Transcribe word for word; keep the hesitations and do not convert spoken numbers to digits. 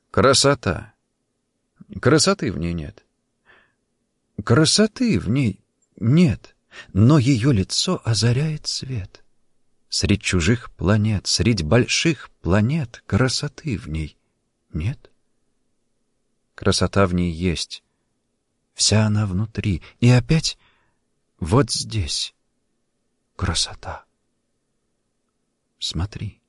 Красота. Красоты в ней нет. Красоты в ней нет, но ее лицо озаряет свет. Средь чужих планет, средь больших планет красоты в ней нет. Красота в ней есть. Вся она внутри. И опять вот здесь красота. Смотри.